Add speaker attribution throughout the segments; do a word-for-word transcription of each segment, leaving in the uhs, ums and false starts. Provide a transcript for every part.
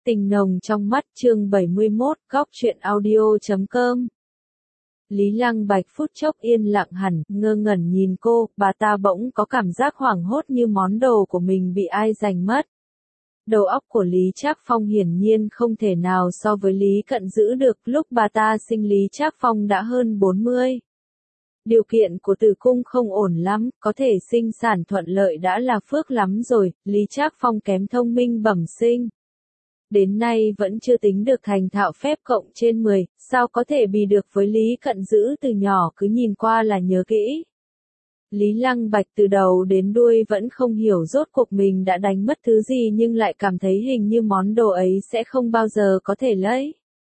Speaker 1: Tình nồng trong mắt chương bảy mươi mốt, góc truyện audio chấm com. Lý Lăng Bạch phút chốc yên lặng hẳn, ngơ ngẩn nhìn cô, bà ta bỗng có cảm giác hoảng hốt như món đồ của mình bị ai giành mất. Đầu óc của Lý Trác Phong hiển nhiên không thể nào so với Lý Cận giữ được, lúc bà ta sinh Lý Trác Phong đã hơn bốn mươi. Điều kiện của tử cung không ổn lắm, có thể sinh sản thuận lợi đã là phước lắm rồi, Lý Trác Phong kém thông minh bẩm sinh. Đến nay vẫn chưa tính được thành thạo phép cộng trên mười, sao có thể bì được với Lý Cận giữ từ nhỏ cứ nhìn qua là nhớ kỹ. Lý Lăng Bạch từ đầu đến đuôi vẫn không hiểu rốt cuộc mình đã đánh mất thứ gì nhưng lại cảm thấy hình như món đồ ấy sẽ không bao giờ có thể lấy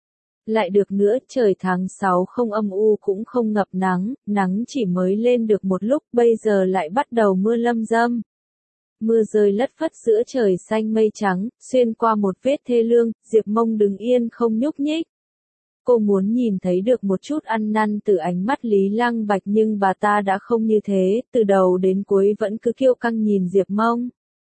Speaker 1: lại được nữa. Trời tháng sáu không âm u cũng không ngập nắng, nắng chỉ mới lên được một lúc, bây giờ lại bắt đầu mưa lâm dâm. Mưa rơi lất phất giữa trời xanh mây trắng, xuyên qua một vết thê lương, Diệp Mông đứng yên không nhúc nhích. Cô muốn nhìn thấy được một chút ăn năn từ ánh mắt Lý Lăng Bạch nhưng bà ta đã không như thế, từ đầu đến cuối vẫn cứ kiêu căng nhìn Diệp Mông.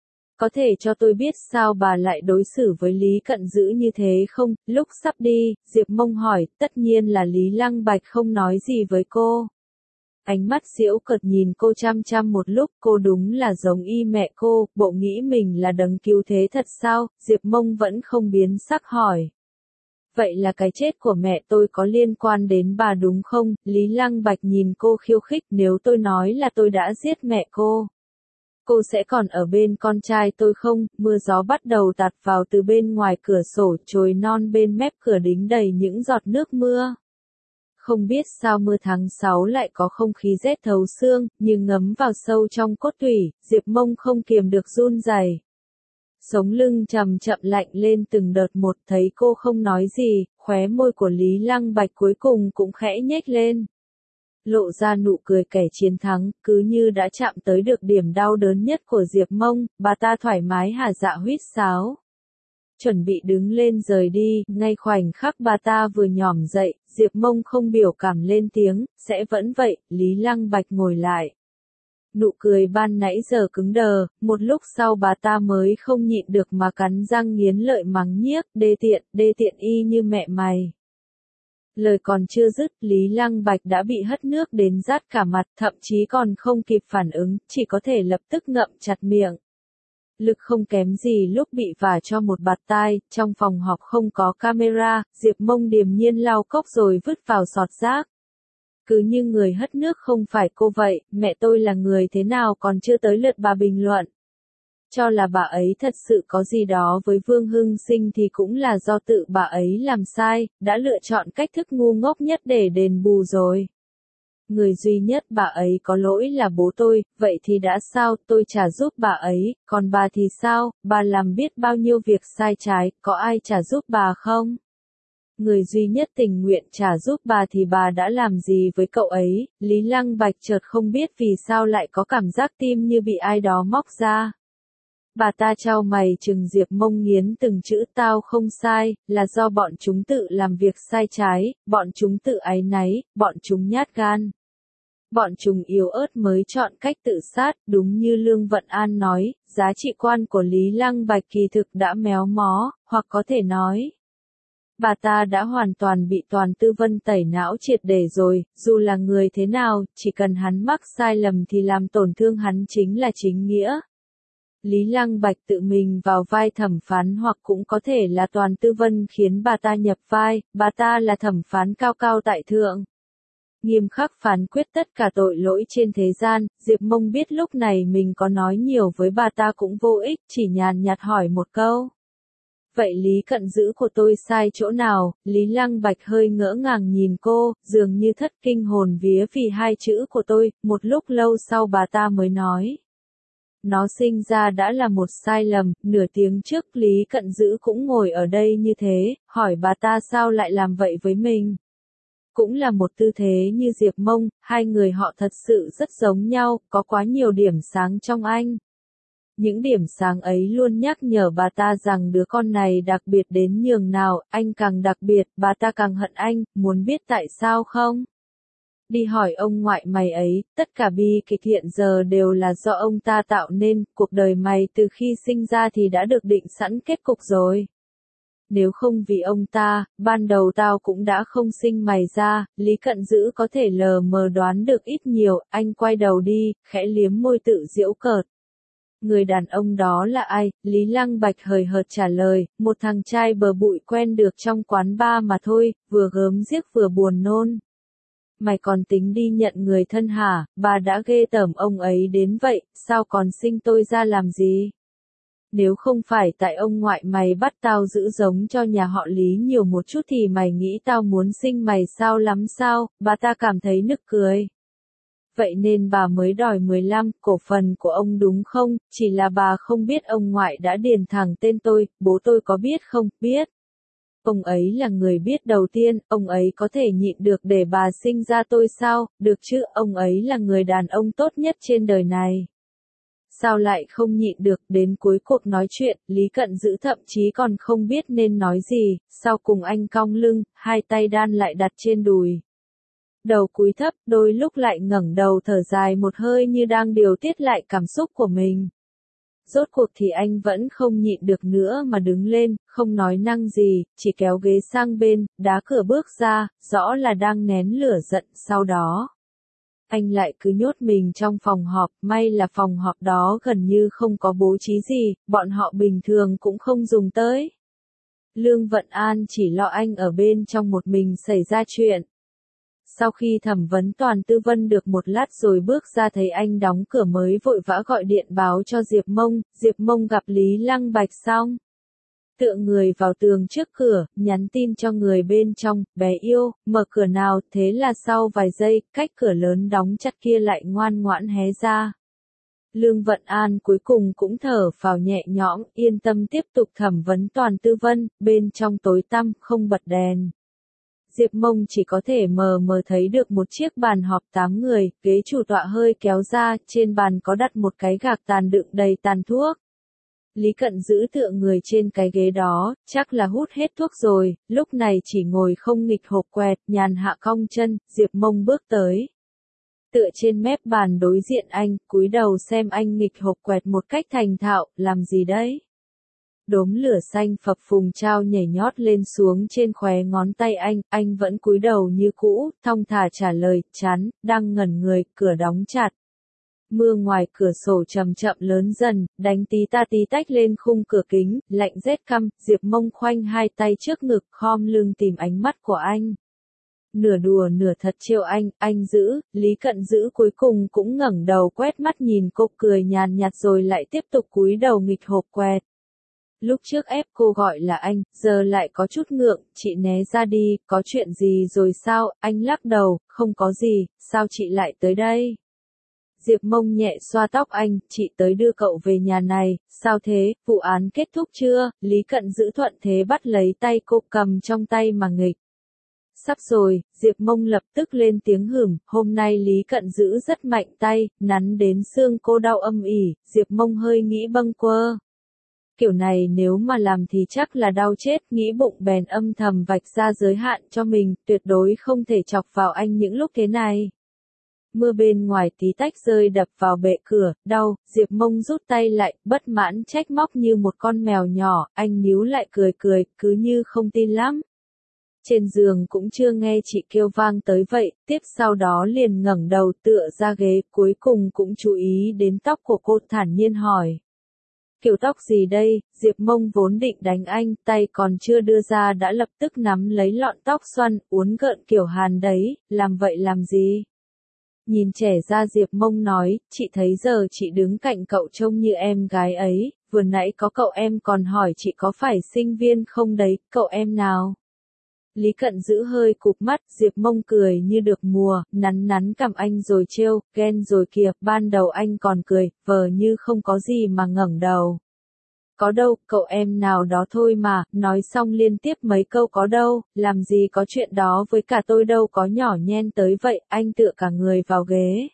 Speaker 1: Có thể cho tôi biết sao bà lại đối xử với Lý Cận giữ như thế không? Lúc sắp đi, Diệp Mông hỏi, tất nhiên là Lý Lăng Bạch không nói gì với cô. Ánh mắt giễu cợt nhìn cô chăm chăm một lúc, cô đúng là giống y mẹ cô, bộ nghĩ mình là đấng cứu thế thật sao? Diệp Mông vẫn không biến sắc hỏi. Vậy là cái chết của mẹ tôi có liên quan đến bà đúng không? Lý Lăng Bạch nhìn cô khiêu khích, nếu tôi nói là tôi đã giết mẹ cô, cô sẽ còn ở bên con trai tôi không? Mưa gió bắt đầu tạt vào từ bên ngoài cửa sổ, chồi non bên mép cửa đính đầy những giọt nước mưa. Không biết sao mưa tháng sáu lại có không khí rét thấu xương, nhưng ngấm vào sâu trong cốt tủy, Diệp Mông không kiềm được run rẩy. Sống lưng chậm chậm lạnh lên từng đợt một, thấy cô không nói gì, khóe môi của Lý Lăng Bạch cuối cùng cũng khẽ nhếch lên. Lộ ra nụ cười kẻ chiến thắng, cứ như đã chạm tới được điểm đau đớn nhất của Diệp Mông, bà ta thoải mái hả dạ huýt sáo. Chuẩn bị đứng lên rời đi, ngay khoảnh khắc bà ta vừa nhỏm dậy, Diệp Mông không biểu cảm lên tiếng, sẽ vẫn vậy, Lý Lăng Bạch ngồi lại. Nụ cười ban nãy giờ cứng đờ, một lúc sau bà ta mới không nhịn được mà cắn răng nghiến lợi mắng nhiếc, đê tiện, đê tiện y như mẹ mày. Lời còn chưa dứt, Lý Lăng Bạch đã bị hất nước đến rát cả mặt, thậm chí còn không kịp phản ứng, chỉ có thể lập tức ngậm chặt miệng. Lực không kém gì lúc bị vả cho một bạt tai, trong phòng họp không có camera, Diệp Mông điềm nhiên lau cốc rồi vứt vào sọt rác. Cứ như người hất nước không phải cô vậy, mẹ tôi là người thế nào còn chưa tới lượt bà bình luận. Cho là bà ấy thật sự có gì đó với Vương Hưng Sinh thì cũng là do tự bà ấy làm sai, đã lựa chọn cách thức ngu ngốc nhất để đền bù rồi. Người duy nhất bà ấy có lỗi là bố tôi, vậy thì đã sao, tôi trả giúp bà ấy, còn bà thì sao, bà làm biết bao nhiêu việc sai trái, có ai trả giúp bà không? Người duy nhất tình nguyện trả giúp bà thì bà đã làm gì với cậu ấy? Lý Lăng Bạch chợt không biết vì sao lại có cảm giác tim như bị ai đó móc ra. Bà ta chau mày trừng Diệp Mông nghiến từng chữ, tao không sai, là do bọn chúng tự làm việc sai trái, bọn chúng tự áy náy, bọn chúng nhát gan. Bọn chúng yếu ớt mới chọn cách tự sát, đúng như Lương Vận An nói, giá trị quan của Lý Lăng Bạch kỳ thực đã méo mó, hoặc có thể nói. Bà ta đã hoàn toàn bị Toàn Tư Vân tẩy não triệt để rồi, dù là người thế nào, chỉ cần hắn mắc sai lầm thì làm tổn thương hắn chính là chính nghĩa. Lý Lăng Bạch tự mình vào vai thẩm phán hoặc cũng có thể là Toàn Tư Vân khiến bà ta nhập vai, bà ta là thẩm phán cao cao tại thượng. Nghiêm khắc phán quyết tất cả tội lỗi trên thế gian, Diệp Mông biết lúc này mình có nói nhiều với bà ta cũng vô ích, chỉ nhàn nhạt hỏi một câu. Vậy Lý Cận giữ của tôi sai chỗ nào? Lý Lăng Bạch hơi ngỡ ngàng nhìn cô, dường như thất kinh hồn vía vì hai chữ của tôi, một lúc lâu sau bà ta mới nói. Nó sinh ra đã là một sai lầm, nửa tiếng trước Lý Cận giữ cũng ngồi ở đây như thế, hỏi bà ta sao lại làm vậy với mình. Cũng là một tư thế như Diệp Mông, hai người họ thật sự rất giống nhau, có quá nhiều điểm sáng trong anh. Những điểm sáng ấy luôn nhắc nhở bà ta rằng đứa con này đặc biệt đến nhường nào, anh càng đặc biệt, bà ta càng hận anh, muốn biết tại sao không? Đi hỏi ông ngoại mày ấy, tất cả bi kịch hiện giờ đều là do ông ta tạo nên, cuộc đời mày từ khi sinh ra thì đã được định sẵn kết cục rồi. Nếu không vì ông ta, ban đầu tao cũng đã không sinh mày ra, Lý Cận Dữ có thể lờ mờ đoán được ít nhiều, anh quay đầu đi, khẽ liếm môi tự giễu cợt. Người đàn ông đó là ai? Lý Lăng Bạch hời hợt trả lời, một thằng trai bờ bụi quen được trong quán bar mà thôi, vừa gớm ghiếc vừa buồn nôn. Mày còn tính đi nhận người thân hả? Bà đã ghê tởm ông ấy đến vậy, sao còn sinh tôi ra làm gì? Nếu không phải tại ông ngoại mày bắt tao giữ giống cho nhà họ Lý nhiều một chút thì mày nghĩ tao muốn sinh mày sao lắm sao? Bà ta cảm thấy nức cười. Vậy nên bà mới đòi mười lăm cổ phần của ông đúng không? Chỉ là bà không biết ông ngoại đã điền thẳng tên tôi, bố tôi có biết không? Biết. Ông ấy là người biết đầu tiên, ông ấy có thể nhịn được để bà sinh ra tôi sao? Được chứ, ông ấy là người đàn ông tốt nhất trên đời này. Sao lại không nhịn được? Đến cuối cuộc nói chuyện, Lý Cận Dữ thậm chí còn không biết nên nói gì, sau cùng anh cong lưng, hai tay đan lại đặt trên đùi. Đầu cúi thấp, đôi lúc lại ngẩng đầu thở dài một hơi như đang điều tiết lại cảm xúc của mình. Rốt cuộc thì anh vẫn không nhịn được nữa mà đứng lên, không nói năng gì, chỉ kéo ghế sang bên, đá cửa bước ra, rõ là đang nén lửa giận. Sau đó, anh lại cứ nhốt mình trong phòng họp, may là phòng họp đó gần như không có bố trí gì, bọn họ bình thường cũng không dùng tới. Lương Vận An chỉ lo anh ở bên trong một mình xảy ra chuyện. Sau khi thẩm vấn Toàn Tư Vân được một lát rồi bước ra thấy anh đóng cửa mới vội vã gọi điện báo cho Diệp Mông, Diệp Mông gặp Lý Lăng Bạch xong. Tựa người vào tường trước cửa, nhắn tin cho người bên trong, bé yêu, mở cửa nào, thế là sau vài giây, cách cửa lớn đóng chặt kia lại ngoan ngoãn hé ra. Lương Vận An cuối cùng cũng thở phào nhẹ nhõm, yên tâm tiếp tục thẩm vấn Toàn Tư Vân, bên trong tối tăm, không bật đèn. Diệp Mông chỉ có thể mờ mờ thấy được một chiếc bàn họp tám người, ghế chủ tọa hơi kéo ra, trên bàn có đặt một cái gạc tàn đựng đầy tàn thuốc. Lý Cận Dữ tựa người trên cái ghế đó, chắc là hút hết thuốc rồi, lúc này chỉ ngồi không nghịch hộp quẹt, nhàn hạ cong chân, Diệp Mông bước tới. Tựa trên mép bàn đối diện anh, cúi đầu xem anh nghịch hộp quẹt một cách thành thạo, làm gì đấy? Đốm lửa xanh phập phùng trao nhảy nhót lên xuống trên khóe ngón tay anh, anh vẫn cúi đầu như cũ, thong thả trả lời, chán, đang ngẩn người, cửa đóng chặt. Mưa ngoài cửa sổ chậm chậm lớn dần, đánh tí ta tí tách lên khung cửa kính, lạnh rét căm, Diệp Mông khoanh hai tay trước ngực, khom lưng tìm ánh mắt của anh. Nửa đùa nửa thật trêu anh, anh giữ, Lý Cận Dữ cuối cùng cũng ngẩng đầu quét mắt nhìn cô cười nhàn nhạt rồi lại tiếp tục cúi đầu nghịch hộp quẹt. Lúc trước ép cô gọi là anh, giờ lại có chút ngượng, chị né ra đi, có chuyện gì rồi sao? Anh lắc đầu, không có gì, sao chị lại tới đây? Diệp Mông nhẹ xoa tóc anh, chị tới đưa cậu về nhà này, sao thế, vụ án kết thúc chưa? Lý Cận Dữ thuận thế bắt lấy tay cô cầm trong tay mà nghịch. Sắp rồi, Diệp Mông lập tức lên tiếng hửm, hôm nay Lý Cận Dữ rất mạnh tay, nắn đến xương cô đau âm ỉ, Diệp Mông hơi nghĩ bâng quơ. Kiểu này nếu mà làm thì chắc là đau chết, nghĩ bụng bèn âm thầm vạch ra giới hạn cho mình, tuyệt đối không thể chọc vào anh những lúc thế này. Mưa bên ngoài tí tách rơi đập vào bệ cửa, đau, Diệp Mông rút tay lại, bất mãn trách móc như một con mèo nhỏ, anh níu lại cười cười, cứ như không tin lắm. Trên giường cũng chưa nghe chị kêu vang tới vậy, tiếp sau đó liền ngẩng đầu tựa ra ghế, cuối cùng cũng chú ý đến tóc của cô thản nhiên hỏi. Kiểu tóc gì đây? Diệp Mông vốn định đánh anh, tay còn chưa đưa ra đã lập tức nắm lấy lọn tóc xoăn, uốn gợn kiểu Hàn đấy, làm vậy làm gì? Nhìn trẻ ra Diệp Mông nói, chị thấy giờ chị đứng cạnh cậu trông như em gái ấy, vừa nãy có cậu em còn hỏi chị có phải sinh viên không đấy, cậu em nào? Lý Cận Dữ hơi cụp mắt, Diệp Mông cười như được mùa, nắn nắn cằm anh rồi trêu, ghen rồi kìa, ban đầu anh còn cười, vờ như không có gì mà ngẩng đầu. Có đâu, cậu em nào đó thôi mà, nói xong liên tiếp mấy câu có đâu, làm gì có chuyện đó với cả tôi đâu có nhỏ nhen tới vậy, anh tựa cả người vào ghế.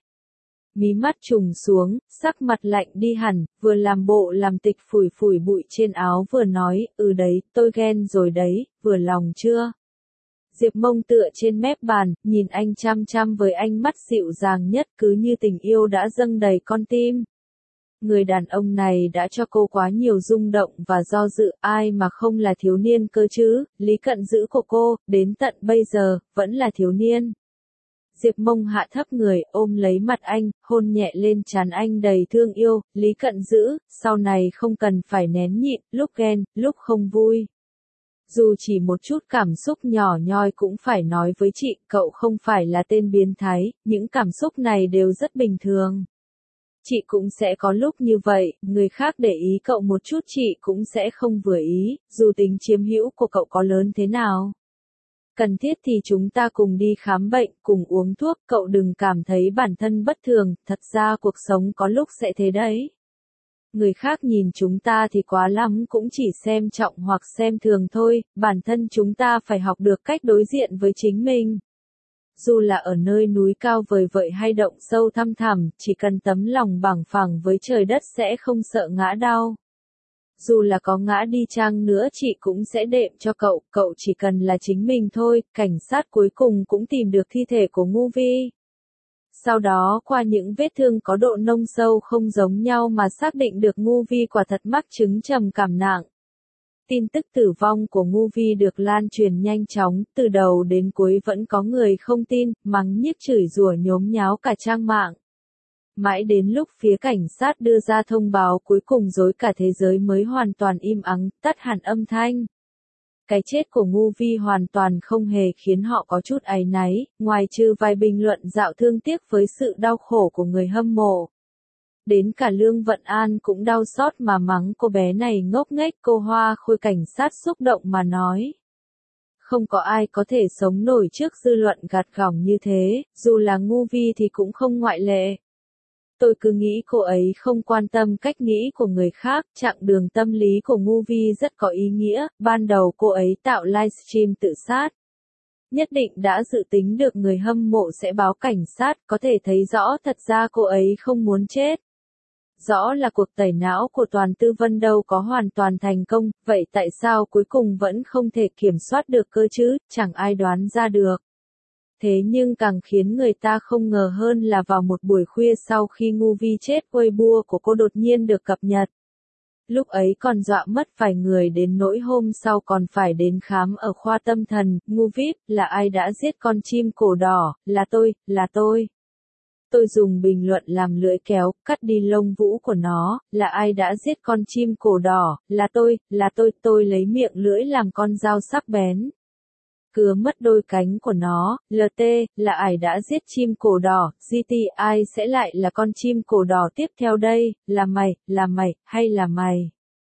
Speaker 1: Mí mắt trùng xuống, sắc mặt lạnh đi hẳn, vừa làm bộ làm tịch phủi phủi bụi trên áo vừa nói, ừ đấy, tôi ghen rồi đấy, vừa lòng chưa? Diệp Mông tựa trên mép bàn, nhìn anh chăm chăm với ánh mắt dịu dàng nhất cứ như tình yêu đã dâng đầy con tim. Người đàn ông này đã cho cô quá nhiều rung động và do dự, ai mà không là thiếu niên cơ chứ, Lý Cận Dữ của cô, đến tận bây giờ, vẫn là thiếu niên. Diệp Mông hạ thấp người, ôm lấy mặt anh, hôn nhẹ lên trán anh đầy thương yêu, Lý Cận Dữ, sau này không cần phải nén nhịn, lúc ghen, lúc không vui. Dù chỉ một chút cảm xúc nhỏ nhoi cũng phải nói với chị, cậu không phải là tên biến thái, những cảm xúc này đều rất bình thường. Chị cũng sẽ có lúc như vậy, người khác để ý cậu một chút chị cũng sẽ không vừa ý, dù tính chiếm hữu của cậu có lớn thế nào. Cần thiết thì chúng ta cùng đi khám bệnh, cùng uống thuốc, cậu đừng cảm thấy bản thân bất thường, thật ra cuộc sống có lúc sẽ thế đấy. Người khác nhìn chúng ta thì quá lắm cũng chỉ xem trọng hoặc xem thường thôi, bản thân chúng ta phải học được cách đối diện với chính mình. Dù là ở nơi núi cao vời vợi hay động sâu thăm thẳm, chỉ cần tấm lòng bằng phẳng với trời đất sẽ không sợ ngã đau. Dù là có ngã đi chăng nữa chị cũng sẽ đệm cho cậu, cậu chỉ cần là chính mình thôi, cảnh sát cuối cùng cũng tìm được thi thể của Ngu Vi. Sau đó qua những vết thương có độ nông sâu không giống nhau mà xác định được Ngu Vi quả thật mắc chứng trầm cảm nặng. Tin tức tử vong của Ngu Vi được lan truyền nhanh chóng, từ đầu đến cuối vẫn có người không tin, mắng nhiếc chửi rủa nhốm nháo cả trang mạng. Mãi đến lúc phía cảnh sát đưa ra thông báo cuối cùng rối cả thế giới mới hoàn toàn im ắng, tắt hẳn âm thanh. Cái chết của Ngu Vi hoàn toàn không hề khiến họ có chút áy náy, ngoài trừ vài bình luận dạo thương tiếc với sự đau khổ của người hâm mộ. Đến cả Lương Vận An cũng đau xót mà mắng cô bé này ngốc nghếch, cô Hoa Khôi cảnh sát xúc động mà nói. Không có ai có thể sống nổi trước dư luận gắt gỏng như thế, dù là Ngu Vi thì cũng không ngoại lệ. Tôi cứ nghĩ cô ấy không quan tâm cách nghĩ của người khác, chặng đường tâm lý của Ngu Vi rất có ý nghĩa, ban đầu cô ấy tạo livestream tự sát. Nhất định đã dự tính được người hâm mộ sẽ báo cảnh sát, có thể thấy rõ thật ra cô ấy không muốn chết. Rõ là cuộc tẩy não của Toàn Tư Vân đâu có hoàn toàn thành công, vậy tại sao cuối cùng vẫn không thể kiểm soát được cơ chứ, chẳng ai đoán ra được. Thế nhưng càng khiến người ta không ngờ hơn là vào một buổi khuya sau khi Ngu Vi chết, Weibo của cô đột nhiên được cập nhật. Lúc ấy còn dọa mất vài người đến nỗi hôm sau còn phải đến khám ở khoa tâm thần, Ngu víp, là ai đã giết con chim cổ đỏ, là tôi, là tôi. Tôi dùng bình luận làm lưỡi kéo, cắt đi lông vũ của nó, là ai đã giết con chim cổ đỏ, là tôi, là tôi, tôi lấy miệng lưỡi làm con dao sắc bén. Cưa mất đôi cánh của nó, lờ tê, là ai đã giết chim cổ đỏ, giê tê, ai sẽ lại là con chim cổ đỏ tiếp theo đây, là mày, là mày, hay là mày.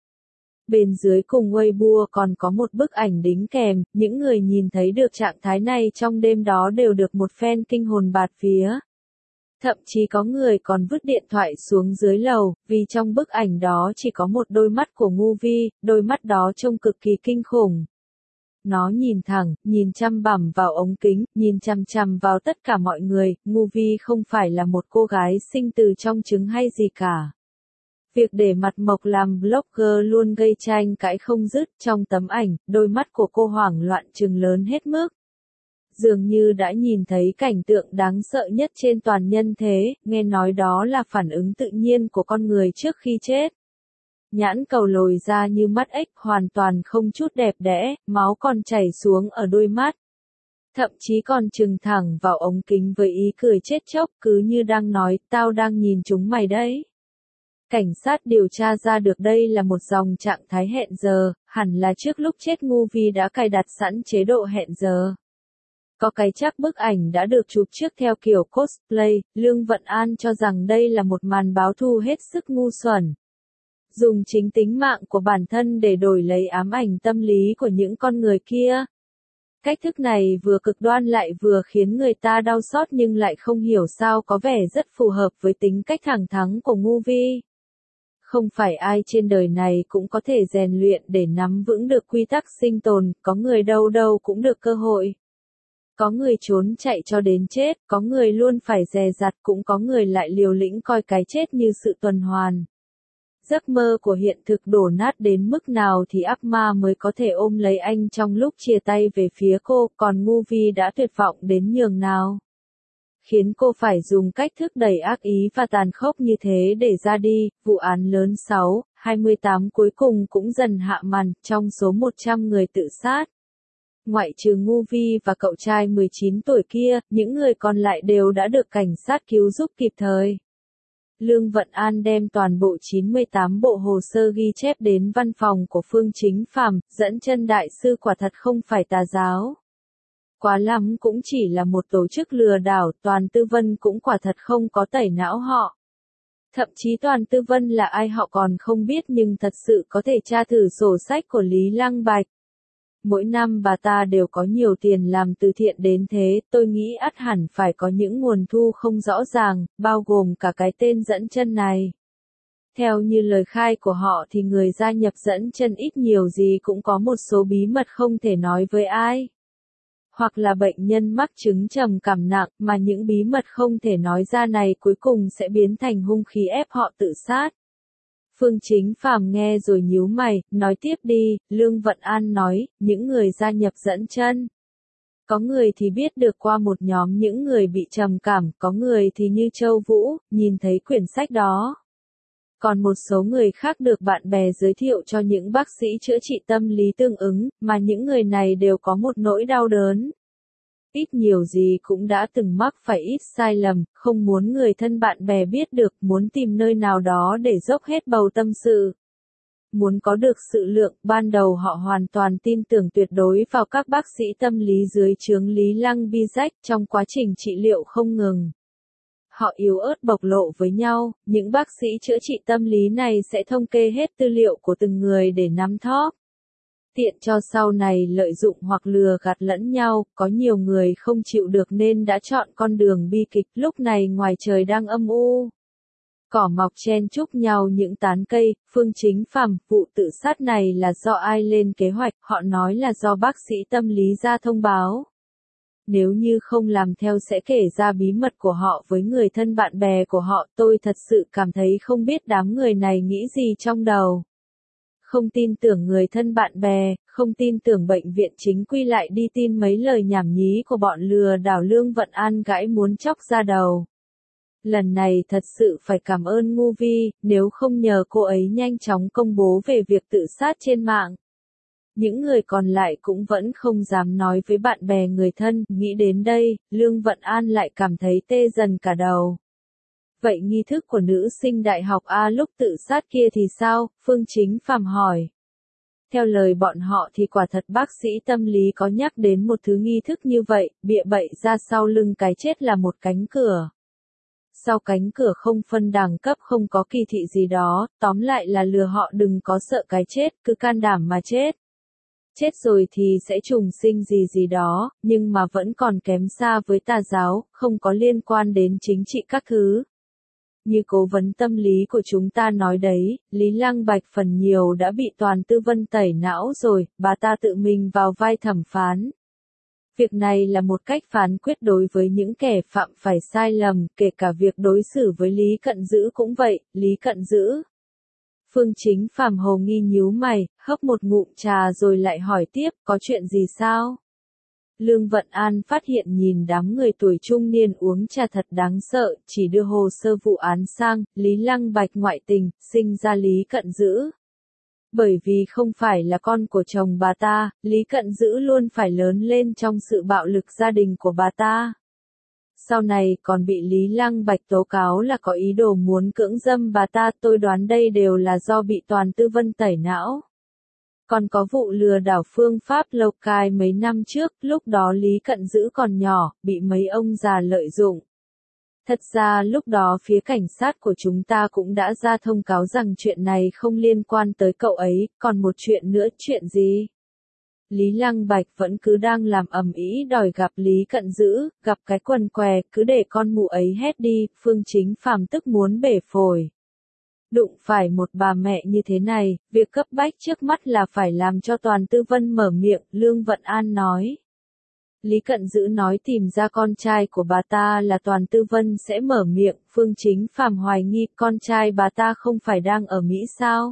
Speaker 1: Bên dưới cùng Weibo còn có một bức ảnh đính kèm, những người nhìn thấy được trạng thái này trong đêm đó đều được một phen kinh hồn bạt vía. Thậm chí có người còn vứt điện thoại xuống dưới lầu, vì trong bức ảnh đó chỉ có một đôi mắt của Ngu Vi, đôi mắt đó trông cực kỳ kinh khủng. Nó nhìn thẳng, nhìn chăm bằm vào ống kính, nhìn chăm chăm vào tất cả mọi người, Ngu Vi không phải là một cô gái sinh từ trong trứng hay gì cả. Việc để mặt mộc làm blogger luôn gây tranh cãi không dứt, trong tấm ảnh, đôi mắt của cô hoảng loạn trừng lớn hết mức. Dường như đã nhìn thấy cảnh tượng đáng sợ nhất trên toàn nhân thế, nghe nói đó là phản ứng tự nhiên của con người trước khi chết. Nhãn cầu lồi ra như mắt ếch, hoàn toàn không chút đẹp đẽ, máu còn chảy xuống ở đôi mắt. Thậm chí còn trừng thẳng vào ống kính với ý cười chết chóc, cứ như đang nói, tao đang nhìn chúng mày đấy. Cảnh sát điều tra ra được đây là một dòng trạng thái hẹn giờ, hẳn là trước lúc chết Ngu Vi đã cài đặt sẵn chế độ hẹn giờ. Có cái chắc bức ảnh đã được chụp trước theo kiểu cosplay, Lương Vận An cho rằng đây là một màn báo thù hết sức ngu xuẩn. Dùng chính tính mạng của bản thân để đổi lấy ám ảnh tâm lý của những con người kia. Cách thức này vừa cực đoan lại vừa khiến người ta đau xót nhưng lại không hiểu sao có vẻ rất phù hợp với tính cách thẳng thắn của Ngu Vi. Không phải ai trên đời này cũng có thể rèn luyện để nắm vững được quy tắc sinh tồn, có người đâu đâu cũng được cơ hội. Có người trốn chạy cho đến chết, có người luôn phải dè dặt, cũng có người lại liều lĩnh coi cái chết như sự tuần hoàn. Giấc mơ của hiện thực đổ nát đến mức nào thì ác ma mới có thể ôm lấy anh trong lúc chia tay về phía cô, còn Ngu Vi đã tuyệt vọng đến nhường nào. khiến cô phải dùng cách thức đầy ác ý và tàn khốc như thế để ra đi. Vụ án lớn sáu hai tám cuối cùng cũng dần hạ màn, trong số một trăm người tự sát. Ngoại trừ Ngu Vi và cậu trai mười chín tuổi kia, những người còn lại đều đã được cảnh sát cứu giúp kịp thời. Lương Vận An đem toàn bộ chín mươi tám bộ hồ sơ ghi chép đến văn phòng của Phương Chính Phàm, dẫn chân đại sư quả thật không phải tà giáo. Quá lắm cũng chỉ là một tổ chức lừa đảo, Toàn Tư Vân cũng quả thật không có tẩy não họ. Thậm chí Toàn Tư Vân là ai họ còn không biết, nhưng thật sự có thể tra thử sổ sách của Lý Lăng Bạch. Mỗi năm bà ta đều có nhiều tiền làm từ thiện đến thế, tôi nghĩ ắt hẳn phải có những nguồn thu không rõ ràng, bao gồm cả cái tên dẫn chân này. Theo như lời khai của họ thì người gia nhập dẫn chân ít nhiều gì cũng có một số bí mật không thể nói với ai. Hoặc là bệnh nhân mắc chứng trầm cảm nặng, mà những bí mật không thể nói ra này cuối cùng sẽ biến thành hung khí ép họ tự sát. Phương Chính Phàm nghe rồi nhíu mày, nói tiếp đi. Lương Vận An nói, những người gia nhập dẫn chân. Có người thì biết được qua một nhóm những người bị trầm cảm, có người thì như Châu Vũ, nhìn thấy quyển sách đó. Còn một số người khác được bạn bè giới thiệu cho những bác sĩ chữa trị tâm lý tương ứng, mà những người này đều có một nỗi đau đớn. Ít nhiều gì cũng đã từng mắc phải ít sai lầm, không muốn người thân bạn bè biết được, muốn tìm nơi nào đó để dốc hết bầu tâm sự. Muốn có được sự lượng, ban đầu họ hoàn toàn tin tưởng tuyệt đối vào các bác sĩ tâm lý dưới trướng Lý Lăng Bi Rách, trong quá trình trị liệu không ngừng. Họ yếu ớt bộc lộ với nhau, những bác sĩ chữa trị tâm lý này sẽ thống kê hết tư liệu của từng người để nắm thóp. Tiện cho sau này lợi dụng hoặc lừa gạt lẫn nhau, có nhiều người không chịu được nên đã chọn con đường bi kịch. Lúc này ngoài trời đang âm u. Cỏ mọc chen chúc nhau những tán cây. Phương Chính Phàm, vụ tự sát này là do ai lên kế hoạch, họ nói là do bác sĩ tâm lý ra thông báo. Nếu như không làm theo sẽ kể ra bí mật của họ với người thân bạn bè của họ, tôi thật sự cảm thấy không biết đám người này nghĩ gì trong đầu. Không tin tưởng người thân bạn bè, không tin tưởng bệnh viện chính quy lại đi tin mấy lời nhảm nhí của bọn lừa đảo. Lương Vận An gãi muốn chóc ra đầu. Lần này thật sự phải cảm ơn Ngu Vi, nếu không nhờ cô ấy nhanh chóng công bố về việc tự sát trên mạng. Những người còn lại cũng vẫn không dám nói với bạn bè người thân. Nghĩ đến đây, Lương Vận An lại cảm thấy tê dần cả đầu. Vậy nghi thức của nữ sinh đại học A lúc tự sát kia thì sao? Phương Chính Phàm hỏi. Theo lời bọn họ thì quả thật bác sĩ tâm lý có nhắc đến một thứ nghi thức như vậy, bịa bậy ra sau lưng cái chết là một cánh cửa. Sau cánh cửa không phân đẳng cấp, không có kỳ thị gì đó, tóm lại là lừa họ đừng có sợ cái chết, cứ can đảm mà chết. Chết rồi thì sẽ trùng sinh gì gì đó, nhưng mà vẫn còn kém xa với tà giáo, không có liên quan đến chính trị các thứ. Như cố vấn tâm lý của chúng ta nói đấy, Lý Lăng Bạch phần nhiều đã bị Toàn Tư Vân tẩy não rồi, bà ta tự mình vào vai thẩm phán. Việc này là một cách phán quyết đối với những kẻ phạm phải sai lầm, kể cả việc đối xử với Lý Cận Dữ cũng vậy. Lý Cận Dữ. Phương Chính Phàm hồ nghi nhíu mày, hớp một ngụm trà rồi lại hỏi tiếp, có chuyện gì sao? Lương Vận An phát hiện nhìn đám người tuổi trung niên uống trà thật đáng sợ, chỉ đưa hồ sơ vụ án sang. Lý Lăng Bạch ngoại tình, sinh ra Lý Cận Dữ. Bởi vì không phải là con của chồng bà ta, Lý Cận Dữ luôn phải lớn lên trong sự bạo lực gia đình của bà ta. Sau này còn bị Lý Lăng Bạch tố cáo là có ý đồ muốn cưỡng dâm bà ta, tôi đoán đây đều là do bị Toàn Tư Vân tẩy não. Còn có vụ lừa đảo phương pháp Lộc Cai mấy năm trước, lúc đó Lý Cận Dữ còn nhỏ, bị mấy ông già lợi dụng. Thật ra lúc đó phía cảnh sát của chúng ta cũng đã ra thông cáo rằng chuyện này không liên quan tới cậu ấy, còn một chuyện nữa, chuyện gì? Lý Lăng Bạch vẫn cứ đang làm ầm ĩ đòi gặp Lý Cận Dữ, gặp cái quần què, cứ để con mụ ấy hét đi. Phương Chính Phàm tức muốn bể phổi. Đụng phải một bà mẹ như thế này, việc cấp bách trước mắt là phải làm cho Toàn Tư Vân mở miệng. Lương Vận An nói. Lý Cận Dữ nói tìm ra con trai của bà ta là Toàn Tư Vân sẽ mở miệng. Phương Chính Phàm hoài nghi, con trai bà ta không phải đang ở Mỹ sao?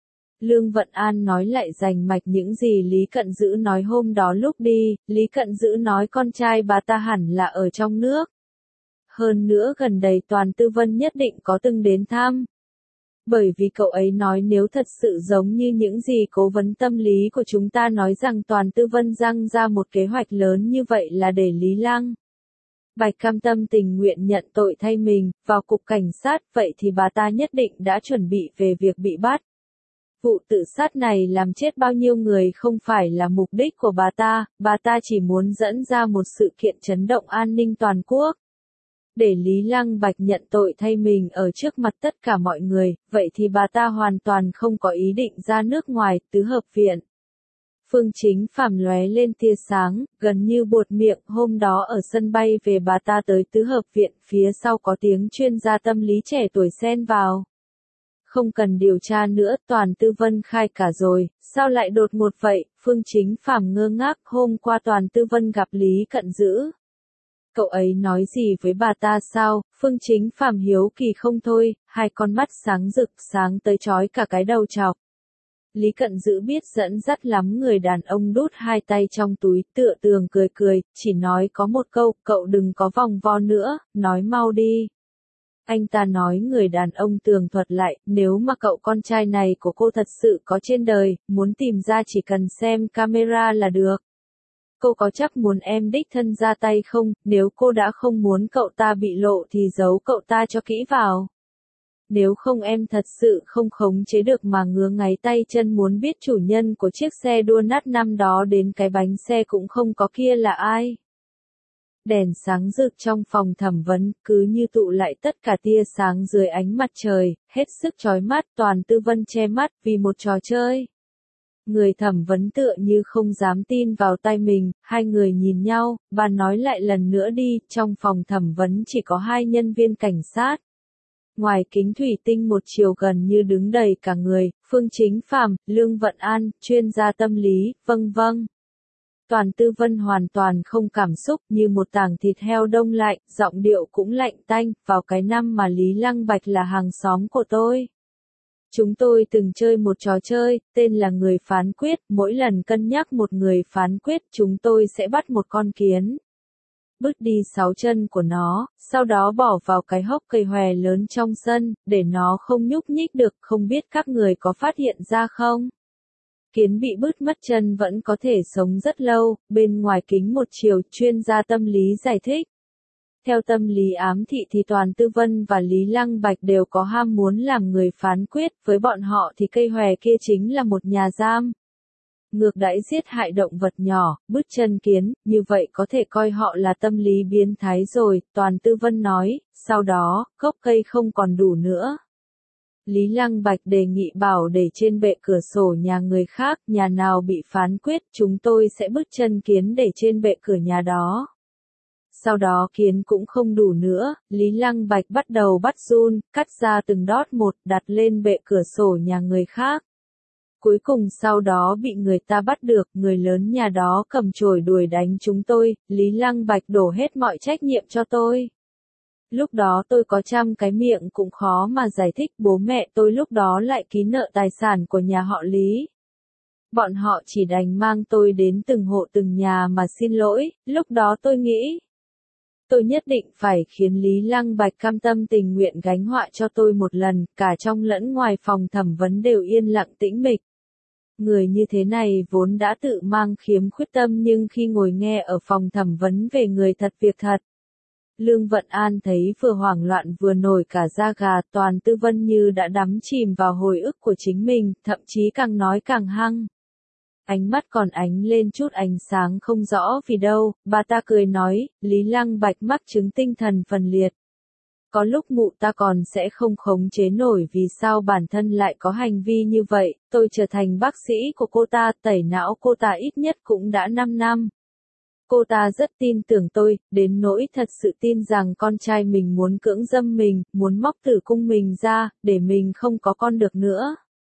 Speaker 1: Lương Vận An nói lại rành mạch những gì Lý Cận Dữ nói hôm đó lúc đi. Lý Cận Dữ nói con trai bà ta hẳn là ở trong nước. hơn nữa gần đây Toàn Tư Vân nhất định có từng đến thăm. Bởi vì cậu ấy nói nếu thật sự giống như những gì cố vấn tâm lý của chúng ta nói rằng Toàn Tư Vân răng ra một kế hoạch lớn như vậy là để Lý Lăng Bạch cam tâm tình nguyện nhận tội thay mình, vào cục cảnh sát, vậy thì bà ta nhất định đã chuẩn bị về việc bị bắt. Vụ tự sát này làm chết bao nhiêu người không phải là mục đích của bà ta, bà ta chỉ muốn dẫn ra một sự kiện chấn động an ninh toàn quốc. Để Lý Lăng Bạch nhận tội thay mình ở trước mặt tất cả mọi người, vậy thì bà ta hoàn toàn không có ý định ra nước ngoài, tứ hợp viện. Phương Chính Phàm lóe lên tia sáng, gần như buột miệng, hôm đó ở sân bay về bà ta tới tứ hợp viện, phía sau có tiếng chuyên gia tâm lý trẻ tuổi xen vào. Không cần điều tra nữa, Toàn Tư Vân khai cả rồi, sao lại đột ngột vậy? Phương Chính Phàm ngơ ngác, hôm qua Toàn Tư Vân gặp Lý Cận Dữ. Cậu ấy nói gì với bà ta sao? Phương Chính Phàm hiếu kỳ không thôi, hai con mắt sáng rực sáng tới chói cả cái đầu trọc. Lý Cận Dữ biết dẫn dắt lắm người đàn ông đút hai tay trong túi, tựa tường cười cười, chỉ nói có một câu, cậu đừng có vòng vo nữa, nói mau đi. Anh ta nói người đàn ông tường thuật lại, nếu mà cậu con trai này của cô thật sự có trên đời, muốn tìm ra chỉ cần xem camera là được. Cô có chắc muốn em đích thân ra tay không, nếu cô đã không muốn cậu ta bị lộ thì giấu cậu ta cho kỹ vào. Nếu không em thật sự không khống chế được mà ngứa ngáy tay chân muốn biết chủ nhân của chiếc xe đua nát năm đó đến cái bánh xe cũng không có kia là ai. Đèn sáng rực trong phòng thẩm vấn, cứ như tụ lại tất cả tia sáng dưới ánh mặt trời, hết sức chói mắt. Toàn Tư Vân che mắt vì một trò chơi. Người thẩm vấn tựa như không dám tin vào tai mình, hai người nhìn nhau, bà nói lại lần nữa đi, trong phòng thẩm vấn chỉ có hai nhân viên cảnh sát. Ngoài kính thủy tinh một chiều gần như đứng đầy cả người, Phương Chính Phàm, Lương Vận An, chuyên gia tâm lý, vâng vâng. Toàn Tư Vân hoàn toàn không cảm xúc, như một tảng thịt heo đông lạnh, giọng điệu cũng lạnh tanh, vào cái năm mà Lý Lăng Bạch là hàng xóm của tôi. Chúng tôi từng chơi một trò chơi, tên là người phán quyết, mỗi lần cân nhắc một người phán quyết chúng tôi sẽ bắt một con kiến. Bứt đi sáu chân của nó, sau đó bỏ vào cái hốc cây hòe lớn trong sân, để nó không nhúc nhích được, không biết các người có phát hiện ra không? Kiến bị bứt mất chân vẫn có thể sống rất lâu, bên ngoài kính một chiều, chuyên gia tâm lý giải thích. Theo tâm lý ám thị thì Toàn Tư Vân và Lý Lăng Bạch đều có ham muốn làm người phán quyết, với bọn họ thì cây hòe kia chính là một nhà giam. Ngược đãi giết hại động vật nhỏ, bứt chân kiến, như vậy có thể coi họ là tâm lý biến thái rồi, Toàn Tư Vân nói, sau đó, gốc cây không còn đủ nữa. Lý Lăng Bạch đề nghị bảo để trên bệ cửa sổ nhà người khác, nhà nào bị phán quyết, chúng tôi sẽ bứt chân kiến để trên bệ cửa nhà đó. Sau đó kiến cũng không đủ nữa, Lý Lăng Bạch bắt đầu bắt giun, cắt ra từng đót một, đặt lên bệ cửa sổ nhà người khác. Cuối cùng sau đó bị người ta bắt được, người lớn nhà đó cầm chổi đuổi đánh chúng tôi, Lý Lăng Bạch đổ hết mọi trách nhiệm cho tôi. Lúc đó tôi có trăm cái miệng cũng khó mà giải thích, bố mẹ tôi lúc đó lại ký nợ tài sản của nhà họ Lý. Bọn họ chỉ đành mang tôi đến từng hộ từng nhà mà xin lỗi, lúc đó tôi nghĩ. Tôi nhất định phải khiến Lý Lăng Bạch cam tâm tình nguyện gánh họa cho tôi một lần, cả trong lẫn ngoài phòng thẩm vấn đều yên lặng tĩnh mịch. Người như thế này vốn đã tự mang khiếm khuyết tâm nhưng khi ngồi nghe ở phòng thẩm vấn về người thật việc thật. Lương Vận An thấy vừa hoảng loạn vừa nổi cả da gà, Toàn Tư Vân như đã đắm chìm vào hồi ức của chính mình, thậm chí càng nói càng hăng. Ánh mắt còn ánh lên chút ánh sáng không rõ vì đâu, bà ta cười nói, Lý Lăng Bạch mắc chứng tinh thần phân liệt. Có lúc mụ ta còn sẽ không khống chế nổi vì sao bản thân lại có hành vi như vậy, tôi trở thành bác sĩ của cô ta, tẩy não cô ta ít nhất cũng đã năm năm. Cô ta rất tin tưởng tôi, đến nỗi thật sự tin rằng con trai mình muốn cưỡng dâm mình, muốn móc tử cung mình ra, để mình không có con được nữa.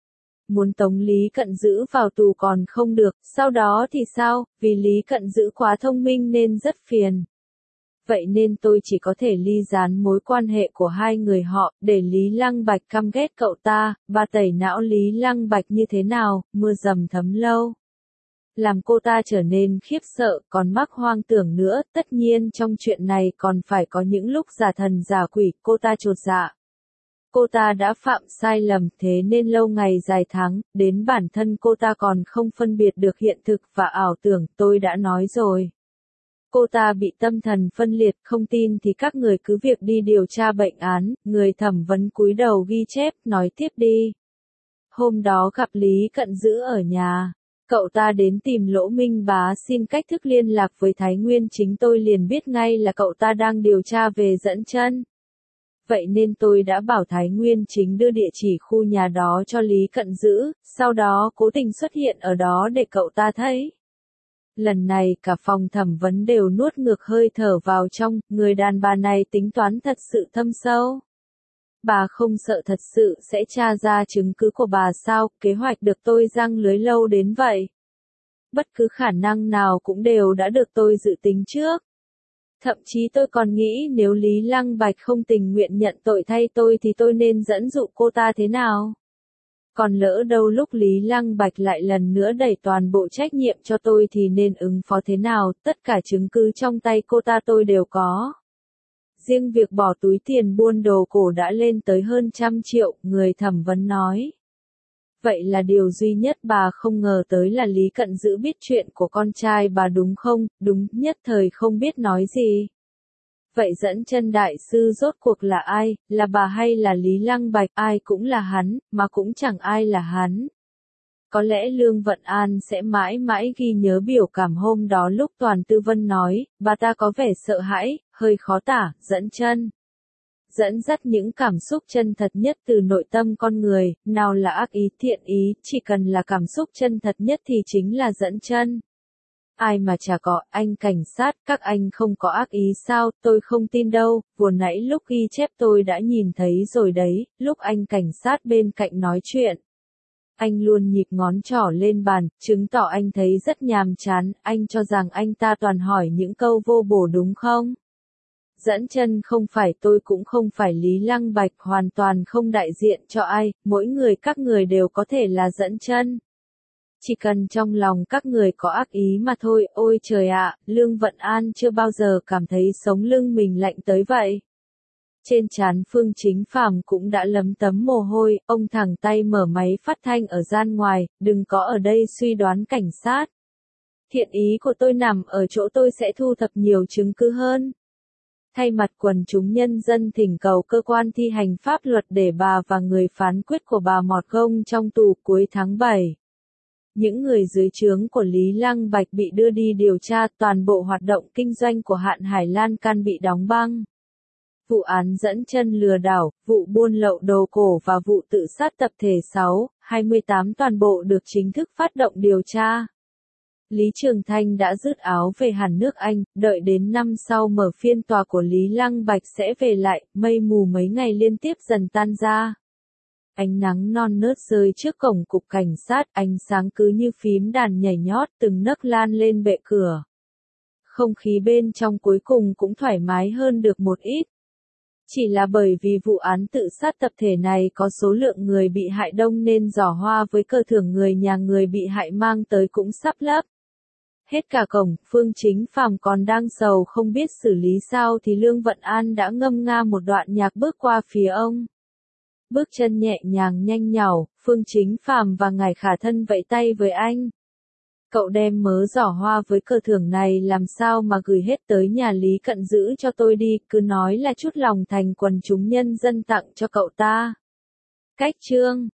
Speaker 1: Muốn tống Lý Cận Dữ vào tù còn không được, sau đó thì sao, vì Lý Cận Dữ quá thông minh nên rất phiền. Vậy nên tôi chỉ có thể ly gián mối quan hệ của hai người họ, để Lý Lăng Bạch căm ghét cậu ta, bà tẩy não Lý Lăng Bạch như thế nào, mưa dầm thấm lâu. làm cô ta trở nên khiếp sợ, còn mắc hoang tưởng nữa, tất nhiên trong chuyện này còn phải có những lúc giả thần giả quỷ, cô ta chột dạ. Cô ta đã phạm sai lầm, thế nên lâu ngày dài tháng, đến bản thân cô ta còn không phân biệt được hiện thực và ảo tưởng, tôi đã nói rồi. Cô ta bị tâm thần phân liệt, không tin thì các người cứ việc đi điều tra bệnh án, người thẩm vấn cúi đầu ghi chép, nói tiếp đi. Hôm đó gặp Lý Cận Dữ ở nhà. Cậu ta đến tìm Lỗ Minh Bá xin cách thức liên lạc với Thái Nguyên Chính, tôi liền biết ngay là cậu ta đang điều tra về Dẫn Chân. Vậy nên tôi đã bảo Thái Nguyên Chính đưa địa chỉ khu nhà đó cho Lý Cận Dữ, sau đó cố tình xuất hiện ở đó để cậu ta thấy. Lần này cả phòng thẩm vấn đều nuốt ngược hơi thở vào trong, người đàn bà này tính toán thật sự thâm sâu. Bà không sợ thật sự sẽ tra ra chứng cứ của bà sao, kế hoạch được tôi giăng lưới lâu đến vậy. Bất cứ khả năng nào cũng đều đã được tôi dự tính trước. Thậm chí tôi còn nghĩ nếu Lý Lăng Bạch không tình nguyện nhận tội thay tôi thì tôi nên dẫn dụ cô ta thế nào. Còn lỡ đâu lúc Lý Lăng Bạch lại lần nữa đẩy toàn bộ trách nhiệm cho tôi thì nên ứng phó thế nào, tất cả chứng cứ trong tay cô ta tôi đều có. Riêng việc bỏ túi tiền buôn đồ cổ đã lên tới hơn trăm triệu, người thẩm vấn nói. Vậy là điều duy nhất bà không ngờ tới là Lý Cận Dữ biết chuyện của con trai bà đúng không? Đúng, nhất thời không biết nói gì. Vậy Dẫn Chân đại sư rốt cuộc là ai, là bà hay là Lý Lăng Bạch? Ai cũng là hắn, mà cũng chẳng ai là hắn. Có lẽ Lương Vận An sẽ mãi mãi ghi nhớ biểu cảm hôm đó lúc Toàn Tư Vân nói, bà ta có vẻ sợ hãi, hơi khó tả, Dẫn Chân. Dẫn dắt những cảm xúc chân thật nhất từ nội tâm con người, nào là ác ý thiện ý, chỉ cần là cảm xúc chân thật nhất thì chính là Dẫn Chân. Ai mà chả có, anh cảnh sát, các anh không có ác ý sao, tôi không tin đâu, vừa nãy lúc ghi chép tôi đã nhìn thấy rồi đấy, lúc anh cảnh sát bên cạnh nói chuyện. Anh luôn nhịp ngón trỏ lên bàn, chứng tỏ anh thấy rất nhàm chán, anh cho rằng anh ta toàn hỏi những câu vô bổ đúng không? Dẫn Chân không phải tôi cũng không phải Lý Lăng Bạch, hoàn toàn không đại diện cho ai, mỗi người các người đều có thể là Dẫn Chân. Chỉ cần trong lòng các người có ác ý mà thôi, ôi trời ạ, Lương Vận An chưa bao giờ cảm thấy sống lưng mình lạnh tới vậy. Trên trán Phương Chính Phàm cũng đã lấm tấm mồ hôi, ông thẳng tay mở máy phát thanh ở gian ngoài, đừng có ở đây suy đoán cảnh sát. Thiện ý của tôi nằm ở chỗ tôi sẽ thu thập nhiều chứng cứ hơn. Thay mặt quần chúng nhân dân thỉnh cầu cơ quan thi hành pháp luật để bà và người phán quyết của bà mọt gông trong tù cuối tháng bảy. Những người dưới trướng của Lý Lăng Bạch bị đưa đi điều tra, toàn bộ hoạt động kinh doanh của Hạn Hải Lan Can bị đóng băng. Vụ án Dẫn Chân lừa đảo, vụ buôn lậu đồ cổ và vụ tự sát tập thể sáu, hai mươi tám toàn bộ được chính thức phát động điều tra. Lý Trường Thanh đã rứt áo về hẳn nước Anh, đợi đến năm sau mở phiên tòa của Lý Lăng Bạch sẽ về lại, mây mù mấy ngày liên tiếp dần tan ra. Ánh nắng non nớt rơi trước cổng cục cảnh sát, ánh sáng cứ như phím đàn nhảy nhót từng nấc lan lên bệ cửa. Không khí bên trong cuối cùng cũng thoải mái hơn được một ít. Chỉ là bởi vì vụ án tự sát tập thể này có số lượng người bị hại đông nên giỏ hoa với cờ thưởng người nhà người bị hại mang tới cũng sắp lấp. Hết cả cổng, Phương Chính Phàm còn đang sầu không biết xử lý sao thì Lương Vận An đã ngâm nga một đoạn nhạc bước qua phía ông. Bước chân nhẹ nhàng nhanh nhảu, Phương Chính Phàm và Ngải Khả Thân vẫy tay với anh. Cậu đem mớ giỏ hoa với cờ thưởng này làm sao mà gửi hết tới nhà Lý Cận Dữ cho tôi đi, cứ nói là chút lòng thành quần chúng nhân dân tặng cho cậu ta. Cách chương